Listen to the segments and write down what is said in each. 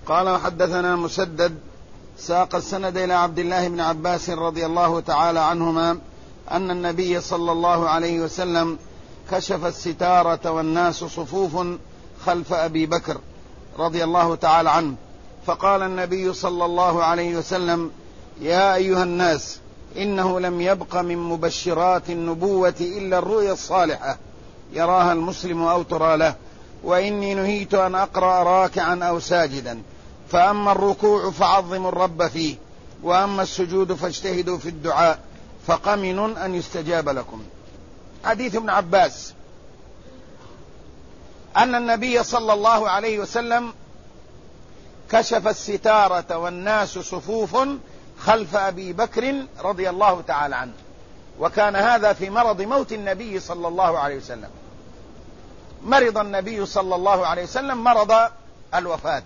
قال وحدثنا مسدد ساق السند إلى عبد الله بن عباس رضي الله تعالى عنهما أن النبي صلى الله عليه وسلم كشف الستارة والناس صفوف خلف أبي بكر رضي الله تعالى عنه، فقال النبي صلى الله عليه وسلم: يا أيها الناس، إنه لم يبق من مبشرات النبوة إلا الرؤيا الصالحة يراها المسلم أو ترى له، وإني نهيت أن أقرأ راكعا أو ساجدا، فأما الركوع فعظموا الرب فيه، وأما السجود فاجتهدوا في الدعاء، فقمن أن يستجاب لكم. حديث ابن عباس أن النبي صلى الله عليه وسلم كشف الستارة والناس صفوف خلف أبي بكر رضي الله تعالى عنه، وكان هذا في مرض موت النبي صلى الله عليه وسلم. مرض النبي صلى الله عليه وسلم مرض الوفاة،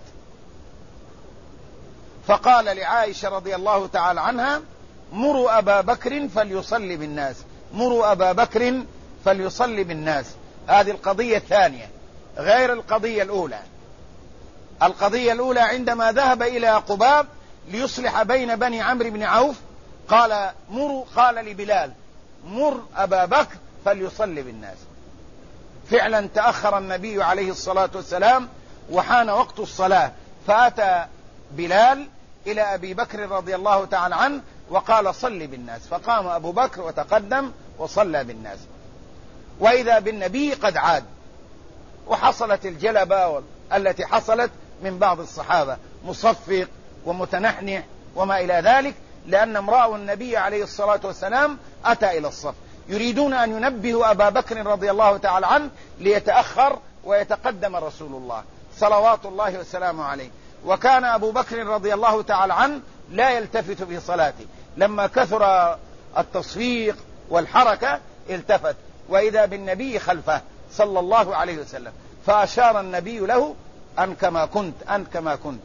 فقال لعائشة رضي الله تعالى عنها: مروا أبا بكر فليصلي بالناس، مروا أبا بكر فليصلي بالناس. هذه القضية الثانية غير القضية الأولى. القضية الأولى عندما ذهب إلى قباء ليصلح بين بني عمرو بن عوف، قال لبلال: مر أبا بكر فليصلي بالناس. فعلا تأخر النبي عليه الصلاة والسلام وحان وقت الصلاة، فأتى بلال إلى أبي بكر رضي الله تعالى عنه وقال: صل بالناس. فقام أبو بكر وتقدم وصلى بالناس، وإذا بالنبي قد عاد، وحصلت الجلبة التي حصلت من بعض الصحابة، مصفق ومتنحنح وما إلى ذلك، لأن امرأة النبي عليه الصلاة والسلام أتى إلى الصف، يريدون أن ينبهوا أبا بكر رضي الله تعالى عنه ليتأخر ويتقدم رسول الله صلوات الله وسلامه عليه. وكان أبو بكر رضي الله تعالى عنه لا يلتفت في صلاته، لما كثر التصفيق والحركة التفت، وإذا بالنبي خلفه صلى الله عليه وسلم، فأشار النبي له: أن كما كنت، أن كما كنت.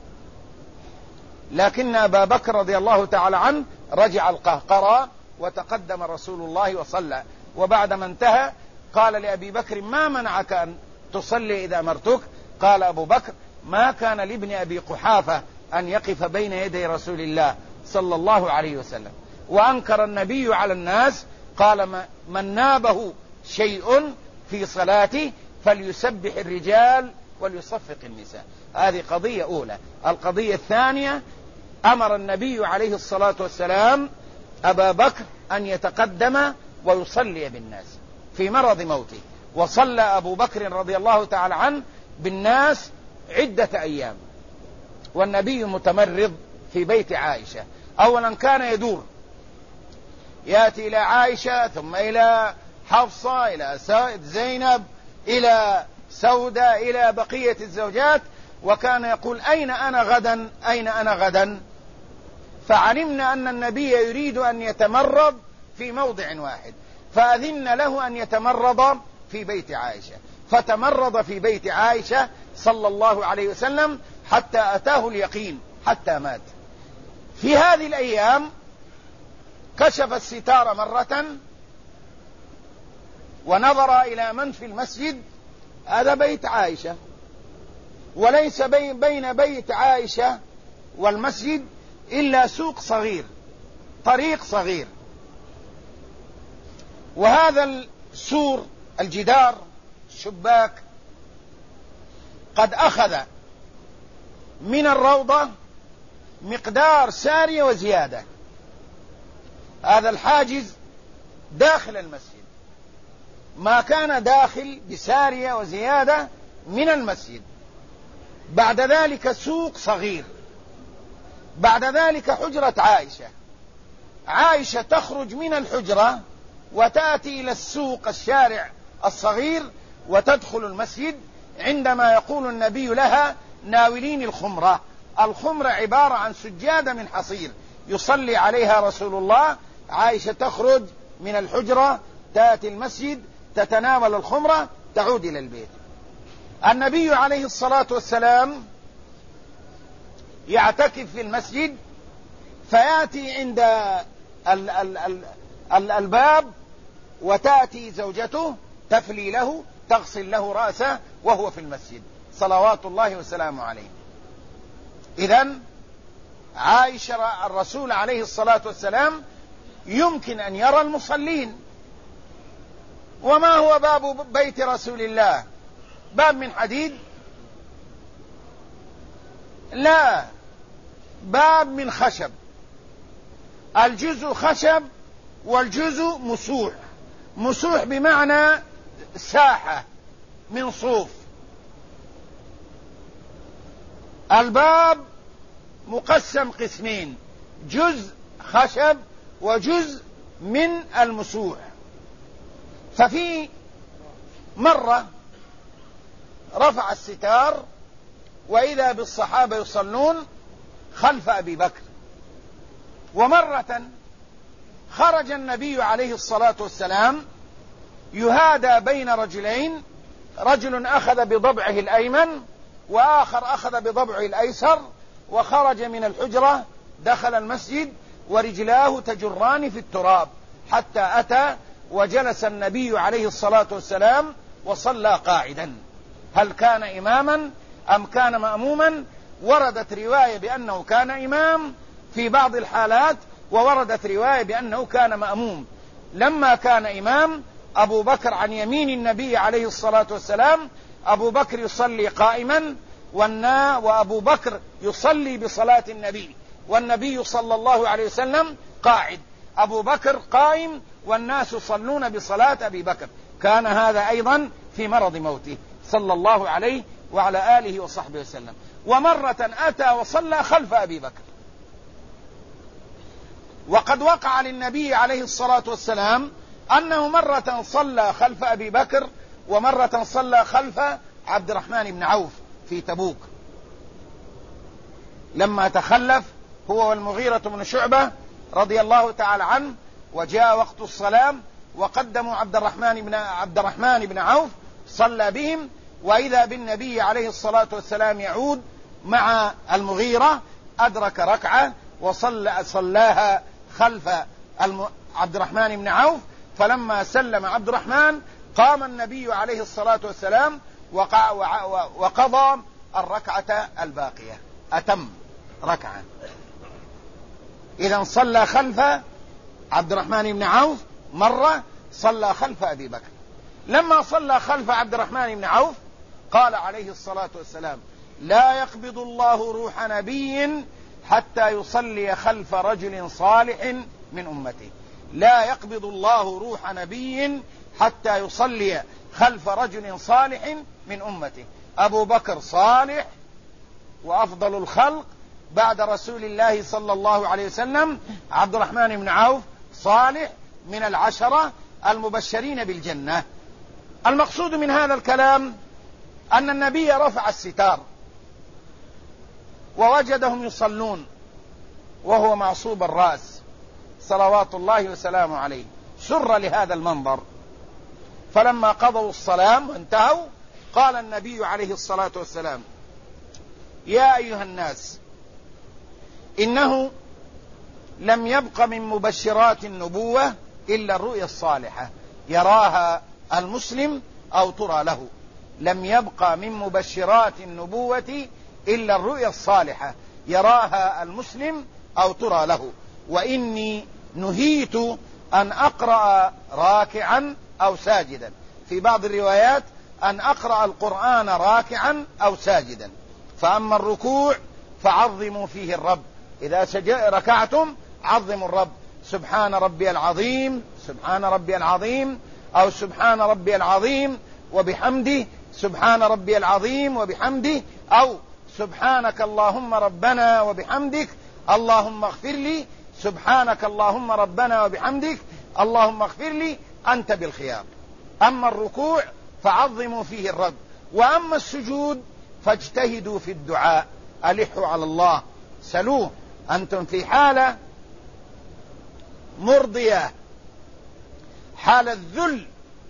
لكن أبا بكر رضي الله تعالى عنه رجع القهقرى وتقدم رسول الله وصلى. وبعدما انتهى قال لأبي بكر: ما منعك أن تصلي إذا أمرتك؟ قال أبو بكر: ما كان لابن أبي قحافة أن يقف بين يدي رسول الله صلى الله عليه وسلم. وأنكر النبي على الناس، قال: من نابه شيء في صلاته فليسبح الرجال وليصفق النساء. هذه قضية أولى. القضية الثانية: أمر النبي عليه الصلاة والسلام أبا بكر أن يتقدم ويصلي بالناس في مرض موته، وصلى أبو بكر رضي الله تعالى عنه بالناس عدة أيام، والنبي متمرض في بيت عائشة. أولا كان يدور، يأتي إلى عائشة، ثم إلى حفصة، إلى زينب، إلى سودة، إلى بقية الزوجات، وكان يقول: أين أنا غدا، أين أنا غدا؟ فعلمنا أن النبي يريد أن يتمرض في موضع واحد، فأذن له أن يتمرض في بيت عائشة، فتمرض في بيت عائشة صلى الله عليه وسلم حتى أتاه اليقين، حتى مات. في هذه الأيام كشف الستار مرة ونظر إلى من في المسجد. هذا بيت عائشة، وليس بين بيت عائشة والمسجد إلا سوق صغير، طريق صغير، وهذا السور، الجدار، الشباك، قد أخذ من الروضة مقدار سارية وزيادة. هذا الحاجز داخل المسجد، ما كان داخل بسارية وزيادة من المسجد. بعد ذلك سوق صغير، بعد ذلك حجرة عائشة. عائشة تخرج من الحجرة وتأتي إلى السوق، الشارع الصغير، وتدخل المسجد، عندما يقول النبي لها: ناولين الخمرة. الخمرة عبارة عن سجادة من حصير يصلي عليها رسول الله. عائشة تخرج من الحجرة، تأتي المسجد، تتناول الخمرة، تعود إلى البيت. النبي عليه الصلاة والسلام يعتكف في المسجد، فيأتي عند الباب، وتأتي زوجته تفلي له، تغسل له رأسه وهو في المسجد صلوات الله وسلامه عليه. إذن عائشة الرسول عليه الصلاة والسلام يمكن أن يرى المصلين. وما هو باب بيت رسول الله؟ باب من حديد؟ لا، باب من خشب، الجزء خشب والجزء مسوح. مسوح بمعنى ساحة من صوف. الباب مقسم قسمين، جزء خشب وجزء من المسوح. ففي مرة رفع الستار وإذا بالصحابة يصلون خلف أبي بكر، ومرة خرج النبي عليه الصلاة والسلام يهادى بين رجلين، رجل أخذ بضبعه الأيمن وآخر أخذ بضبعه الأيسر، وخرج من الحجرة دخل المسجد ورجلاه تجران في التراب، حتى أتى وجلس النبي عليه الصلاة والسلام وصلى قاعدا. هل كان إماما أم كان مأموما؟ وردت رواية بأنه كان إمام في بعض الحالات، ووردت رواية بأنه كان مأموم. لما كان إمام أبو بكر عن يمين النبي عليه الصلاة والسلام، أبو بكر يصلي قائما وأبو بكر يصلي بصلاة النبي، والنبي صلى الله عليه وسلم قاعد، أبو بكر قائم والناس يصلون بصلاة أبي بكر. كان هذا أيضا في مرض موته صلى الله عليه وعلى آله وصحبه وسلم. ومرة أتى وصلى خلف أبي بكر. وقد وقع للنبي عليه الصلاة والسلام أنه مرة صلى خلف أبي بكر ومرة صلى خلف عبد الرحمن بن عوف في تبوك، لما تخلف هو والمغيرة بن شعبة رضي الله تعالى عنه، وجاء وقت الصلاة وقدموا عبد الرحمن بن عوف، صلى بهم، وإذا بالنبي عليه الصلاة والسلام يعود مع المغيرة، أدرك ركعة وصلاها خلف عبد الرحمن بن عوف. فلما سلم عبد الرحمن قام النبي عليه الصلاة والسلام وقضى الركعة الباقية، أتم ركعة. إذن صلى خلف عبد الرحمن بن عوف مرة، صلى خلف أبي بكر. لما صلى خلف عبد الرحمن بن عوف قال عليه الصلاة والسلام: لا يقبض الله روح نبي حتى يصلي خلف رجل صالح من أمته. لا يقبض الله روح نبي حتى يصلي خلف رجل صالح من أمته. أبو بكر صالح وأفضل الخلق بعد رسول الله صلى الله عليه وسلم، عبد الرحمن بن عوف صالح من العشرة المبشرين بالجنة. المقصود من هذا الكلام أن النبي رفع الستار ووجدهم يصلون وهو معصوب الرأس صلوات الله وسلامه عليه، سر لهذا المنظر. فلما قضوا الصلاة وانتهوا قال النبي عليه الصلاة والسلام: يا أيها الناس، إنه لم يبق من مبشرات النبوة إلا الرؤيا الصالحة يراها المسلم أو ترى له. لم يبق من مبشرات النبوة إلا الرؤيا الصالحة يراها المسلم أو ترى له. وإني نهيت أن أقرأ راكعا أو ساجدا، في بعض الروايات أن أقرأ القرآن راكعا أو ساجدا. فأما الركوع فعظموا فيه الرب، إذا ركعتم عظموا الرب، سبحان ربي العظيم، سبحان ربي العظيم، أو سبحان ربي العظيم وبحمده، سبحان ربي العظيم وبحمده، أو سبحانك اللهم ربنا وبحمدك اللهم اغفر لي، سبحانك اللهم ربنا وبحمدك اللهم اغفر لي، أنت بالخيار. أما الركوع فعظموا فيه الرب، وأما السجود فاجتهدوا في الدعاء، ألحوا على الله، سلوه. أنتم في حالة مرضية، حالة ذل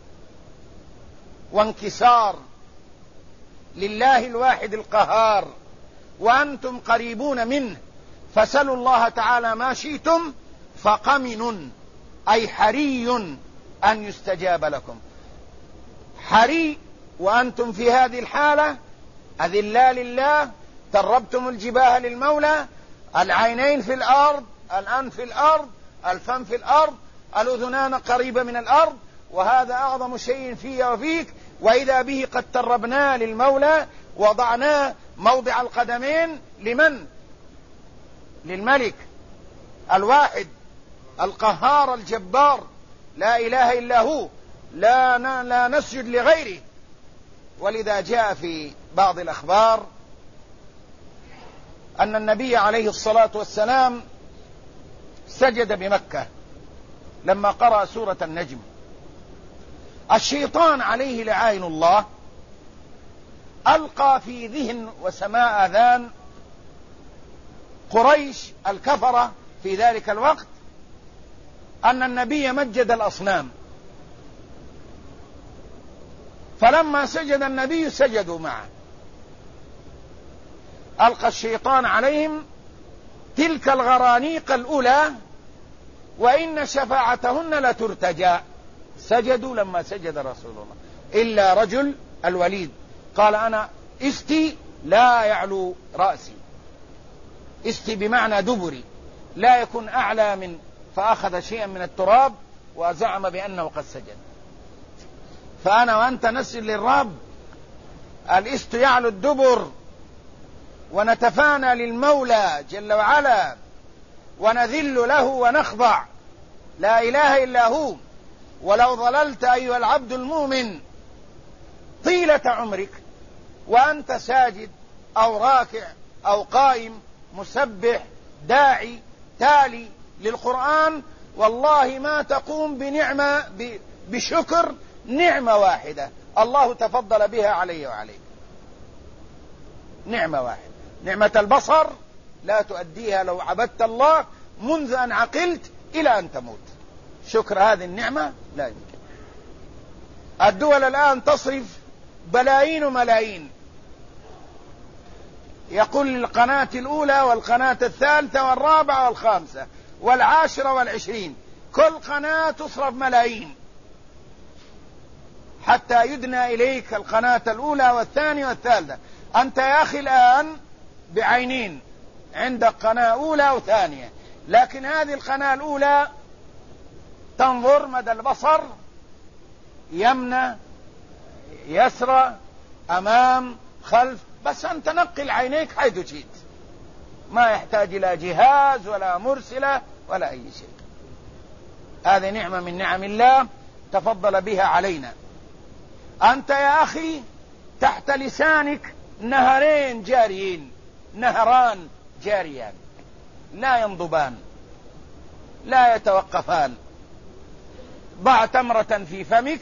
وانكسار لله الواحد القهار، وأنتم قريبون منه، فسلوا الله تعالى ما شئتم فقمن، أي حري أن يستجاب لكم. حري وأنتم في هذه الحالة أذلاء لله تربتم الجباه للمولى، العينين في الأرض، الأنف في الأرض، الفم في الأرض، الأذنان قريبة من الأرض، وهذا أعظم شيء في وفيك. وإذا به قد تربنا للمولى، وضعناه موضع القدمين لمن؟ للملك الواحد القهار الجبار، لا إله إلا هو، لا نسجد لغيره. ولذا جاء في بعض الأخبار أن النبي عليه الصلاة والسلام سجد بمكة لما قرأ سورة النجم. الشيطان عليه لعائن الله ألقى في ذهن وسماء آذان قريش الكفرة في ذلك الوقت أن النبي مجد الأصنام، فلما سجد النبي سجدوا معه. ألقى الشيطان عليهم تلك الغرانيق الأولى وإن شفاعتهن لترتجى. سجدوا لما سجد رسول الله، إلا رجل الوليد قال أنا استي لا يعلو رأسي، استي بمعنى دبري، لا يكون أعلى من، فأخذ شيئا من التراب وزعم بأنه قد سجد. فأنا وأنت نسجد للرب، الاست يعلو الدبر، ونتفانى للمولى جل وعلا، ونذل له ونخضع، لا إله إلا هو. ولو ظللت أيها العبد المؤمن طيلة عمرك وأنت ساجد أو راكع أو قائم مسبح داعي تالي للقرآن، والله ما تقوم بشكر نعمة واحدة الله تفضل بها علي وعليك. نعمة واحدة، نعمة البصر لا تؤديها لو عبدت الله منذ أن عقلت إلى أن تموت. شكر هذه النعمة لا يمكن. الدول الآن تصرف بلايين وملايين، يقول القناة الأولى والقناة الثالثة والرابعة والخامسة والعاشرة والعشرين، كل قناة تصرف ملايين حتى يدنى إليك القناة الأولى والثانية والثالثة. أنت يا أخي الآن بعينين، عندك قناة أولى وثانية، لكن هذه القناة الأولى تنظر مدى البصر، يمنى يسرى أمام خلف، بس أنت نقل عينيك حيث جئت، ما يحتاج إلى جهاز ولا مرسلة ولا أي شيء. هذه نعمة من نعم الله تفضل بها علينا. أنت يا أخي تحت لسانك نهرين جاريين، نهران جاريان لا ينضبان لا يتوقفان. ضع تمرة في فمك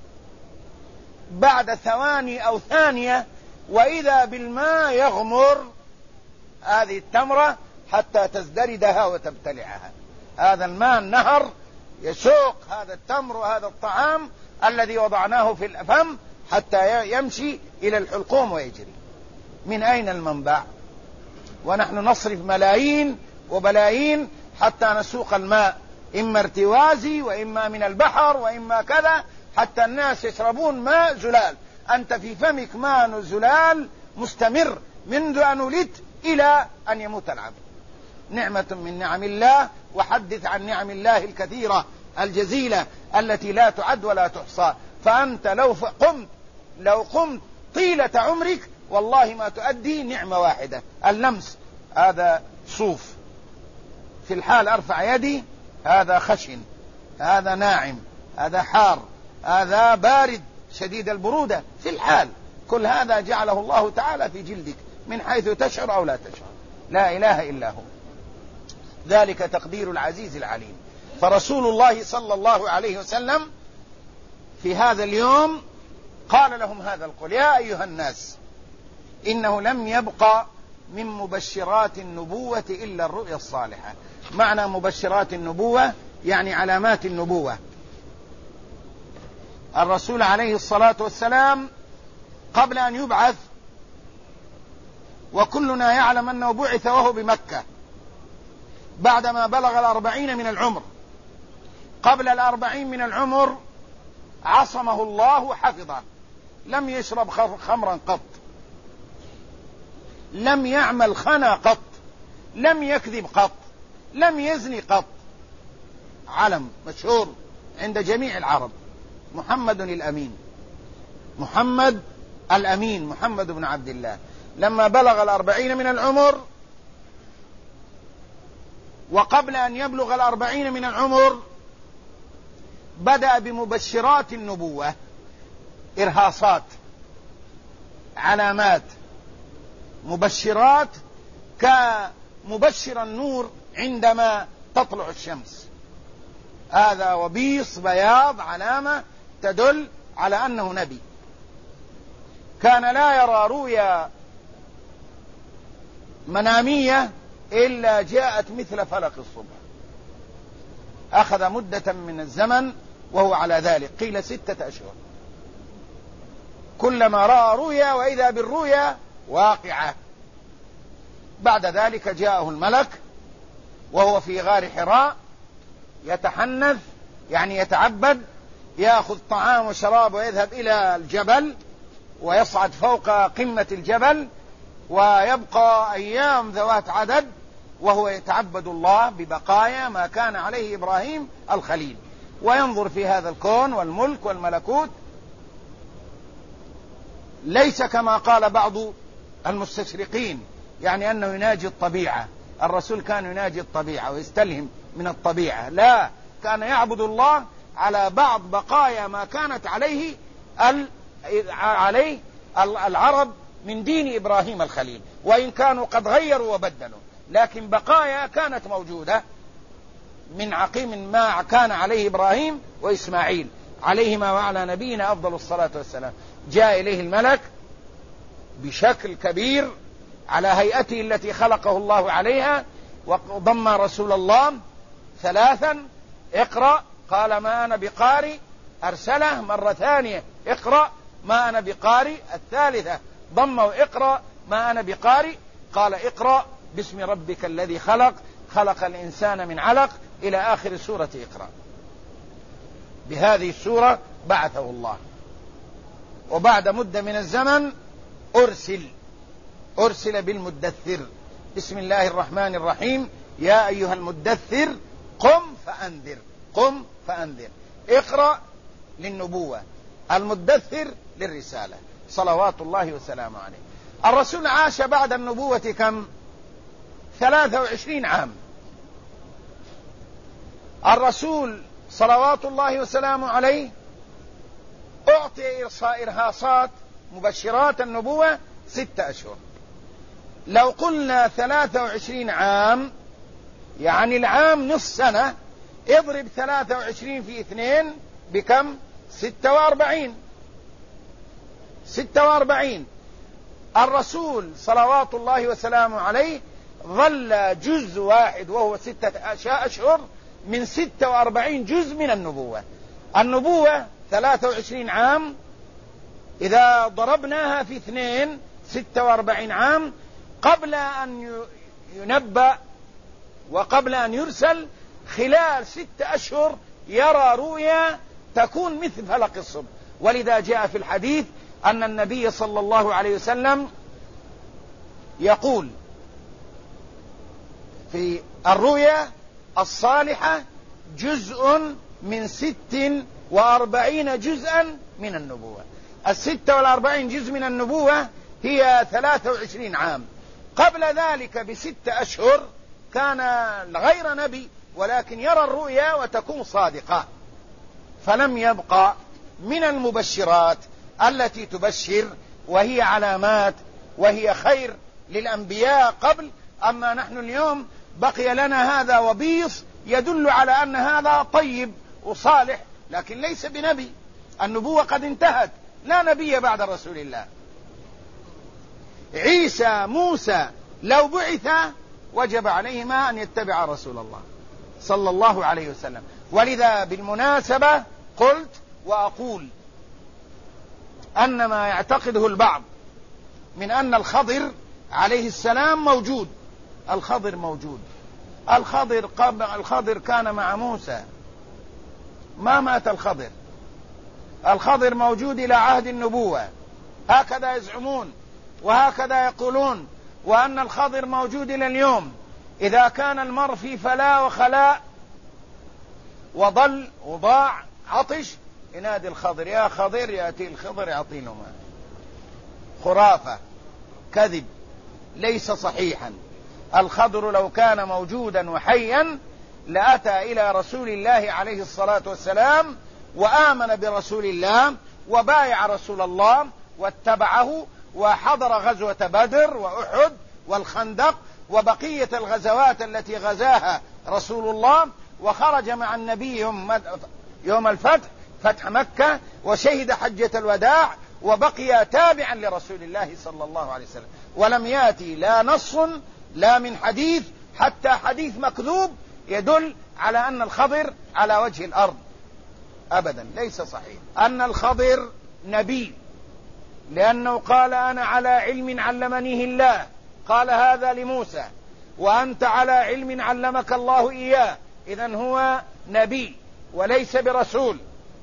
بعد ثواني أو ثانية وإذا بالماء يغمر هذه التمرة حتى تزدردها وتبتلعها. هذا الماء النهر يسوق هذا التمر وهذا الطعام الذي وضعناه في الفم حتى يمشي إلى الحلقوم ويجري. من أين المنبع؟ ونحن نصرف ملايين وبلايين حتى نسوق الماء، إما ارتوازي وإما من البحر وإما كذا، حتى الناس يشربون ماء زلال. أنت في فمك ماء زلال مستمر منذ أن ولدت إلى أن يموت العبد. نعمة من نعم الله. وحدث عن نعم الله الكثيرة الجزيلة التي لا تعد ولا تحصى. فأنت لو قمت طيلة عمرك والله ما تؤدي نعمة واحدة، اللمس. هذا صوف، في الحال أرفع يدي، هذا خشن، هذا ناعم، هذا حار، هذا بارد شديد البرودة، في الحال كل هذا جعله الله تعالى في جلدك من حيث تشعر أو لا تشعر. لا إله إلا هو، ذلك تقدير العزيز العليم. فرسول الله صلى الله عليه وسلم في هذا اليوم قال لهم هذا القول: يا أيها الناس إنه لم يبقى من مبشرات النبوة إلا الرؤيا الصالحة. معنى مبشرات النبوة يعني علامات النبوة. الرسول عليه الصلاة والسلام قبل أن يبعث، وكلنا يعلم أنه بعث وهو بمكة بعدما بلغ 40 من العمر. قبل 40 من العمر عصمه الله وحفظه، لم يشرب خمرا قط، لم يعمل خنا قط، لم يكذب قط، لم يزني قط. علم مشهور عند جميع العرب، محمد الأمين، محمد الأمين، محمد بن عبد الله. لما بلغ 40 من العمر، وقبل أن يبلغ 40 من العمر، بدأ بمبشرات النبوة، إرهاصات، علامات، مبشرات كمبشر النور عندما تطلع الشمس. هذا وبيص بياض، علامة تدل على أنه نبي. كان لا يرى رؤيا منامية إلا جاءت مثل فلق الصبح. أخذ مدة من الزمن وهو على ذلك، قيل 6 أشهر، كلما رأى رؤيا وإذا بالرؤيا واقعة. بعد ذلك جاءه الملك وهو في غار حراء يتحنث، يعني يتعبد، يأخذ طعام وشراب ويذهب إلى الجبل ويصعد فوق قمة الجبل، ويبقى أيام ذوات عدد وهو يتعبد الله ببقايا ما كان عليه إبراهيم الخليل، وينظر في هذا الكون والملك والملكوت. ليس كما قال بعض المستشرقين، يعني أنه يناجي الطبيعة. الرسول كان يناجي الطبيعة ويستلهم من الطبيعة، لا، كان يعبد الله على بعض بقايا ما كانت عليه العرب من دين إبراهيم الخليل، وإن كانوا قد غيروا وبدلوا، لكن بقايا كانت موجودة من عقيم ما كان عليه إبراهيم وإسماعيل عليهما وعلى نبينا أفضل الصلاة والسلام. جاء إليه الملك بشكل كبير على هيئته التي خلقه الله عليها، وضم رسول الله 3: اقرأ، قال ما أنا بقارئ، أرسله مرة ثانية: اقرأ، ما أنا بقارئ، الثالثة ضمه: اقرأ ما أنا بقارئ، قال اقرأ باسم ربك الذي خلق، خلق الإنسان من علق، إلى آخر سورة اقرأ. بهذه السورة بعثه الله، وبعد مدة من الزمن أرسل بالمدثر. بسم الله الرحمن الرحيم: يا أيها المدثر قم فأنذر، قم فأنذر. اقرأ للنبوة، المدثر للرسالة، صلوات الله وسلامه عليه. الرسول عاش بعد النبوة كم؟ 23 عام. الرسول صلوات الله وسلامه عليه أعطي إرهاصات مبشرات النبوة 6 أشهر. لو قلنا 23 عام يعني العام نصف سنة، اضرب 23 في 2 بكم؟ 46. الرسول صلوات الله وسلامه عليه ظل جزء واحد وهو 6 أشهر من 46 جزء من النبوة. النبوة 23 عام، إذا ضربناها في 2 46 عام. قبل أن ينبأ وقبل أن يرسل، خلال 6 أشهر يرى رؤيا تكون مثل فلق الصبح. ولذا جاء في الحديث أن النبي صلى الله عليه وسلم يقول في الرؤيا الصالحة: جزء من 46 جزءا من النبوة. 46 جزء من النبوة هي 23 عام. قبل ذلك ب6 أشهر كان غير نبي، ولكن يرى الرؤيا وتكون صادقة، فلم يبقى من المبشرات التي تبشر وهي علامات وهي خير للأنبياء قبل. أما نحن اليوم بقي لنا هذا وبيص يدل على أن هذا طيب وصالح، لكن ليس بنبي. النبوة قد انتهت، لا نبي بعد رسول الله. عيسى، موسى لو بعث وجب عليهما أن يتبع رسول الله صلى الله عليه وسلم. ولذا بالمناسبة قلت وأقول أن ما يعتقده البعض من أن الخضر عليه السلام موجود. الخضر موجود. الخضر كان مع موسى، ما مات الخضر. الخضر موجود إلى عهد النبوة، هكذا يزعمون وهكذا يقولون. وأن الخضر موجود إلى اليوم. إذا كان المرء في فلاة وخلاء وضل وضاع عطش ينادي الخضر يا خضر، يأتي الخضر يعطينه ماء. خرافة، كذب، ليس صحيحا. الخضر لو كان موجودا وحيا لأتى إلى رسول الله عليه الصلاة والسلام وآمن برسول الله وبايع رسول الله واتبعه وحضر غزوة بدر وأحد والخندق وبقية الغزوات التي غزاها رسول الله، وخرج مع النبي يوم الفتح، فتح مكة، وشهد حجة الوداع، وبقي تابعا لرسول الله صلى الله عليه وسلم. ولم يأتي لا نص لا من حديث، حتى حديث مكذوب يدل على أن الخضر على وجه الأرض أبدا، ليس صحيح. أن الخضر نبي، لأنه قال أنا على علم علمنيه الله، قال هذا لموسى، وأنت على علم علمك الله إياه، إذن هو نبي وليس برسول.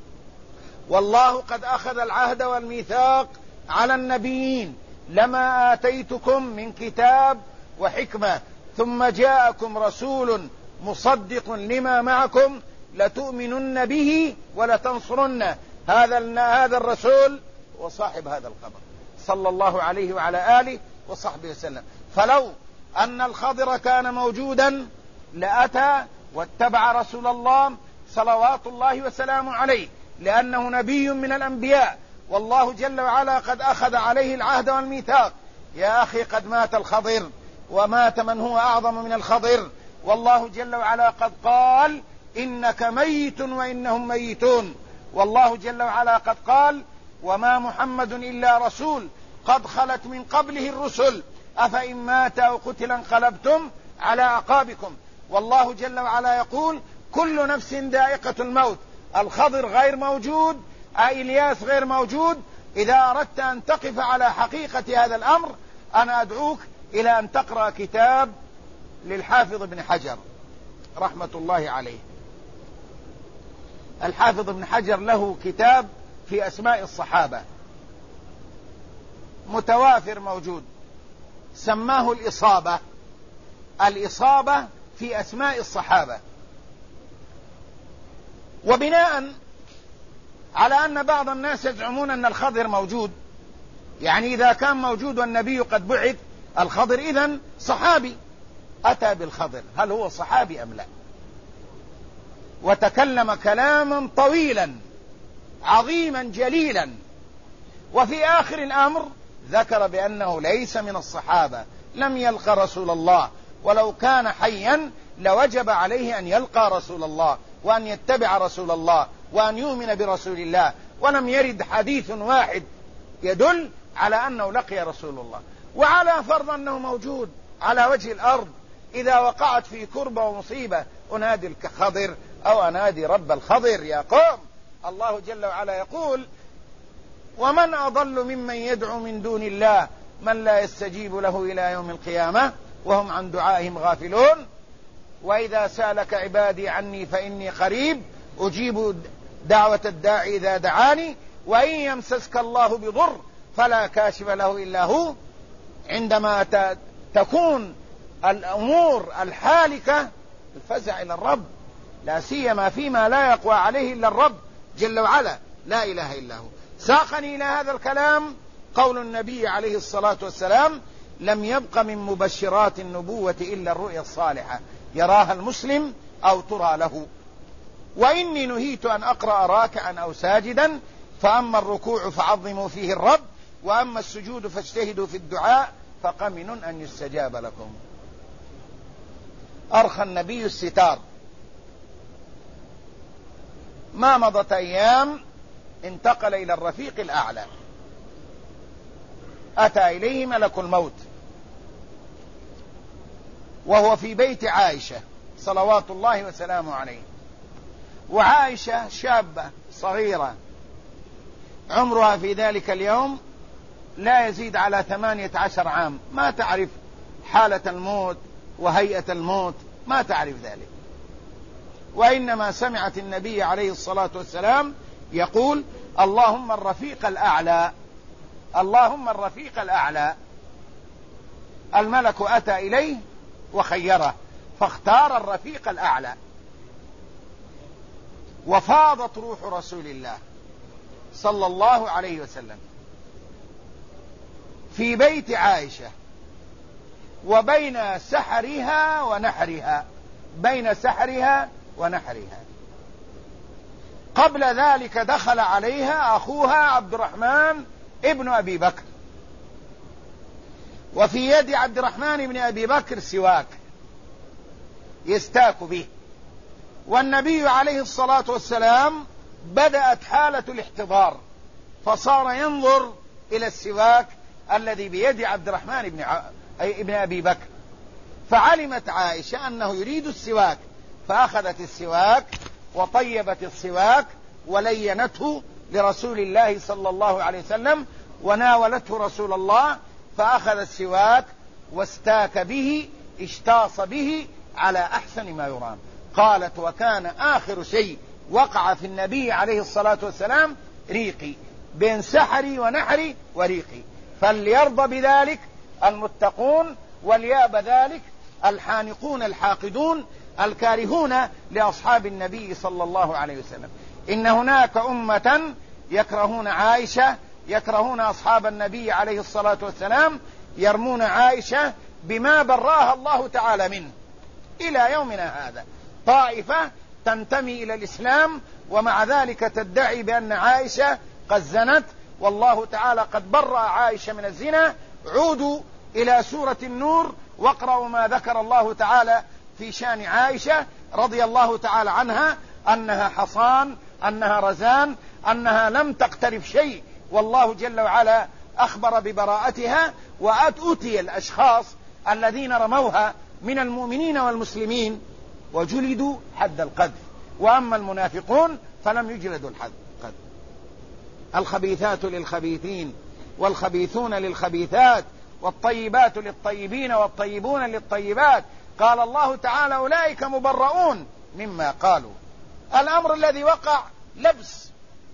والله قد أخذ العهد والميثاق على النبيين لما آتيتكم من كتاب وحكمة ثم جاءكم رسول مصدق لما معكم لتؤمنن به ولتنصرنه. هذا الرسول وصاحب هذا الخبر صلى الله عليه وعلى آله وصحبه وسلم. فلو أن الخضر كان موجودا لأتى واتبع رسول الله صلوات الله وسلامه عليه، لأنه نبي من الأنبياء، والله جل وعلا قد أخذ عليه العهد والميثاق. يا أخي قد مات الخضر ومات من هو أعظم من الخضر، والله جل وعلا قد قال إنك ميت وإنهم ميتون. والله جل وعلا قد قال وما محمد إلا رسول قد خلت من قبله الرسل أفإن مات أو قتل انقلبتم على أعقابكم. والله جل وعلا يقول كل نفس ذائقة الموت. الخضر غير موجود، إلياس غير موجود. إذا أردت أن تقف على حقيقة هذا الأمر أنا أدعوك إلى أن تقرأ كتاب للحافظ ابن حجر رحمة الله عليه. الحافظ ابن حجر له كتاب في أسماء الصحابة متوافر موجود، سماه الإصابة في أسماء الصحابة. وبناء على أن بعض الناس يزعمون أن الخضر موجود، يعني إذا كان موجود والنبي قد بعث الخضر إذن صحابي أتى بالخضر، هل هو صحابي أم لا؟ وتكلم كلاما طويلا عظيما جليلا، وفي آخر الأمر ذكر بأنه ليس من الصحابة، لم يلقى رسول الله، ولو كان حيا لوجب عليه أن يلقى رسول الله وأن يتبع رسول الله وأن يؤمن برسول الله. ولم يرد حديث واحد يدل على أنه لقي رسول الله. وعلى فرض أنه موجود على وجه الأرض، إذا وقعت في كربة ومصيبة أنادي الخضر أو أنادي رب الخضر يا قوم. الله جل وعلا يقول ومن أضل ممن يدعو من دون الله من لا يستجيب له إلى يوم القيامة وهم عن دعائهم غافلون. وإذا سألك عبادي عني فإني قريب أجيب دعوة الداعي إذا دعاني وإن يمسسك الله بضر فلا كاشف له إلا هو. عندما تكون الأمور الحالكة الفزع إلى الرب، لا سيما فيما لا يقوى عليه إلا الرب جل وعلا، لا إله إلا هو. ساقني إلى هذا الكلام قول النبي عليه الصلاة والسلام لم يبق من مبشرات النبوة إلا الرؤيا الصالحة يراها المسلم أو ترى له. وإني نهيت أن أقرأ راكعا أو ساجدا، فأما الركوع فعظموا فيه الرب وأما السجود فاجتهدوا في الدعاء فقمن أن يستجاب لكم. أرخى النبي الستار، ما مضت أيام انتقل إلى الرفيق الأعلى، أتى إليه ملك الموت وهو في بيت عائشة صلوات الله وسلامه عليه. وعائشة شابة صغيرة عمرها في ذلك اليوم لا يزيد على 18 عام، ما تعرف حالة الموت وهيئة الموت، ما تعرف ذلك. وإنما سمعت النبي عليه الصلاة والسلام يقول اللهم الرفيق الأعلى، اللهم الرفيق الأعلى. الملك أتى إليه وخيره فاختار الرفيق الأعلى، وفاضت روح رسول الله صلى الله عليه وسلم في بيت عائشة، وبين سحرها ونحرها، بين سحرها ونحرها. قبل ذلك دخل عليها أخوها عبد الرحمن ابن أبي بكر، وفي يد عبد الرحمن ابن أبي بكر سواك يستاك به، والنبي عليه الصلاة والسلام بدأت حالة الاحتضار، فصار ينظر إلى السواك الذي بيد عبد الرحمن ابن أبي بكر، فعلمت عائشة أنه يريد السواك، فأخذت السواك وطيبت السواك ولينته لرسول الله صلى الله عليه وسلم، وناولته رسول الله، فأخذ السواك واستاك به، اشتاص به على أحسن ما يرام. قالت: وكان آخر شيء وقع في النبي عليه الصلاة والسلام ريقي، بين سحري ونحري وريقي، فليرضى بذلك المتقون وليأبى ذلك الحانقون الحاقدون الكارهون لأصحاب النبي صلى الله عليه وسلم. إن هناك أمة يكرهون عائشة، يكرهون أصحاب النبي عليه الصلاة والسلام، يرمون عائشة بما براها الله تعالى منه إلى يومنا هذا. طائفة تنتمي إلى الإسلام ومع ذلك تدعي بأن عائشة قد زنت، والله تعالى قد برأ عائشة من الزنا. عودوا إلى سورة النور واقرأوا ما ذكر الله تعالى في شأن عائشة رضي الله تعالى عنها، أنها حصان، أنها رزان، أنها لم تقترف شيء، والله جل وعلا أخبر ببراءتها، وأتي الأشخاص الذين رموها من المؤمنين والمسلمين وجلدوا حد القذف، وأما المنافقون فلم يجلدوا الحد. الخبيثات للخبيثين والخبيثون للخبيثات والطيبات للطيبين والطيبون للطيبات. قال الله تعالى: أولئك مبرؤون مما قالوا. الأمر الذي وقع لبس،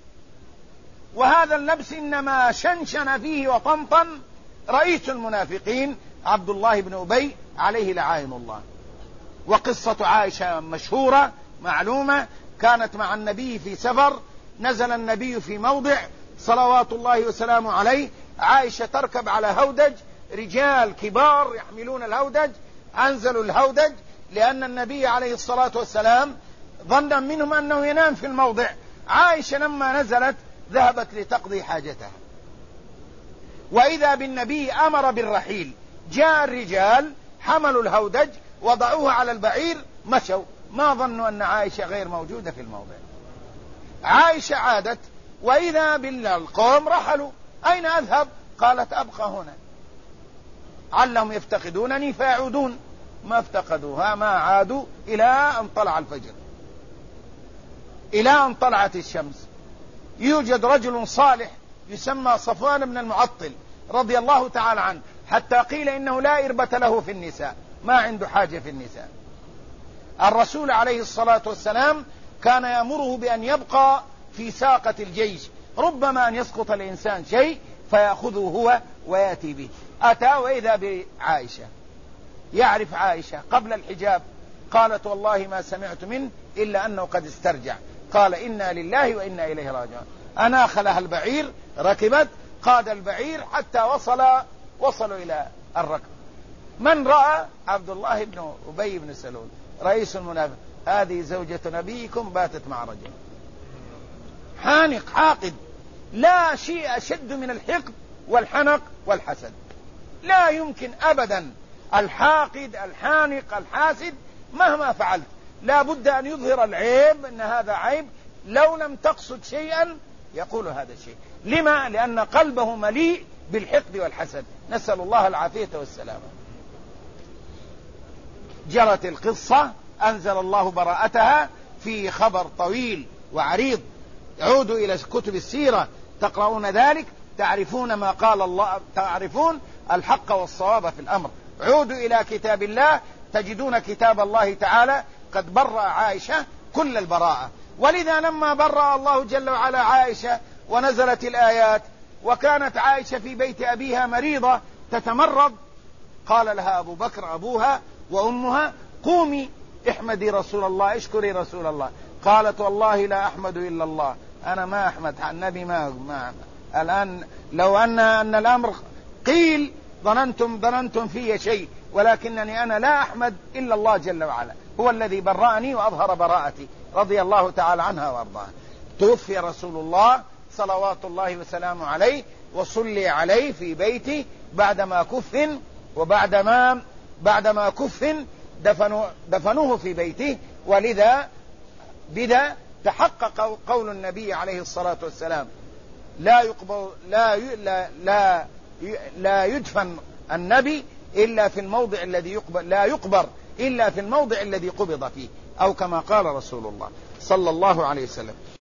وهذا اللبس إنما شنشن فيه وطنطن رئيس المنافقين عبد الله بن أبي عليه لعائن الله. وقصة عائشة مشهورة معلومة، كانت مع النبي في سفر، نزل النبي في موضع صلوات الله وسلامه عليه، عائشة تركب على هودج، رجال كبار يحملون الهودج، أنزلوا الهودج لأن النبي عليه الصلاة والسلام ظن منهم أنه ينام في الموضع. عائشة لما نزلت ذهبت لتقضي حاجتها، وإذا بالنبي أمر بالرحيل. جاء الرجال حملوا الهودج وضعوه على البعير، مشوا، ما ظنوا أن عائشة غير موجودة في الموضع. عائشة عادت وإذا بالقوم رحلوا، أين أذهب؟ قالت: أبقى هنا، علهم يفتقدونني فيعودون. ما افتقدوها، ما عادوا إلى أن طلع الفجر، إلى أن طلعت الشمس. يوجد رجل صالح يسمى صفوان بن المعطل رضي الله تعالى عنه، حتى قيل إنه لا إربة له في النساء، ما عنده حاجة في النساء. الرسول عليه الصلاة والسلام كان يأمره بأن يبقى في ساقة الجيش، ربما أن يسقط الإنسان شيء فيأخذه هو ويأتي به. أتى وإذا بعائشة، يعرف عائشة قبل الحجاب، قالت: والله ما سمعت منه إلا أنه قد استرجع. قال: إنا لله وإنا إليه راجعون. أناخ لها البعير، ركبت، قاد البعير حتى وصلوا إلى الركب. من رأى؟ عبد الله بن أبي بن سلول رئيس المنافق: هذه زوجة نبيكم باتت مع رجل. حانق حاقد، لا شيء أشد من الحقد والحنق والحسد. لا يمكن أبدا الحاقد الحانق الحاسد مهما فعلت لا بد أن يظهر العيب، أن هذا عيب، لو لم تقصد شيئا يقول هذا الشيء. لما؟ لأن قلبه مليء بالحقد والحسد، نسأل الله العافية والسلامة. جرت القصة، أنزل الله براءتها في خبر طويل وعريض، عودوا إلى كتب السيرة تقرؤون ذلك تعرفون ما قال الله، تعرفون الحق والصواب في الأمر. عودوا إلى كتاب الله تجدون كتاب الله تعالى قد برأ عائشة كل البراءة. ولذا لما برأ الله جل وعلا عائشة ونزلت الآيات، وكانت عائشة في بيت أبيها مريضة تتمرض، قال لها أبو بكر أبوها وأمها: قومي احمدي رسول الله، اشكري رسول الله. قالت: والله لا أحمد إلا الله، أنا ما أحمد النبي، ما الآن لو أن الأمر قيل ظننتم في شيء، ولكنني أنا لا أحمد إلا الله جل وعلا، هو الذي برأني وأظهر براءتي، رضي الله تعالى عنها وأرضاها. توفي رسول الله صلوات الله وسلامه عليه، وصلي عليه في بيته بعدما كفن، بعدما كفن دفنوه في بيته. ولذا تحقق قول النبي عليه الصلاة والسلام: لا يدفن النبي إلا في الموضع الذي لا يقبر إلا في الموضع الذي قبض فيه، أو كما قال رسول الله صلى الله عليه وسلم.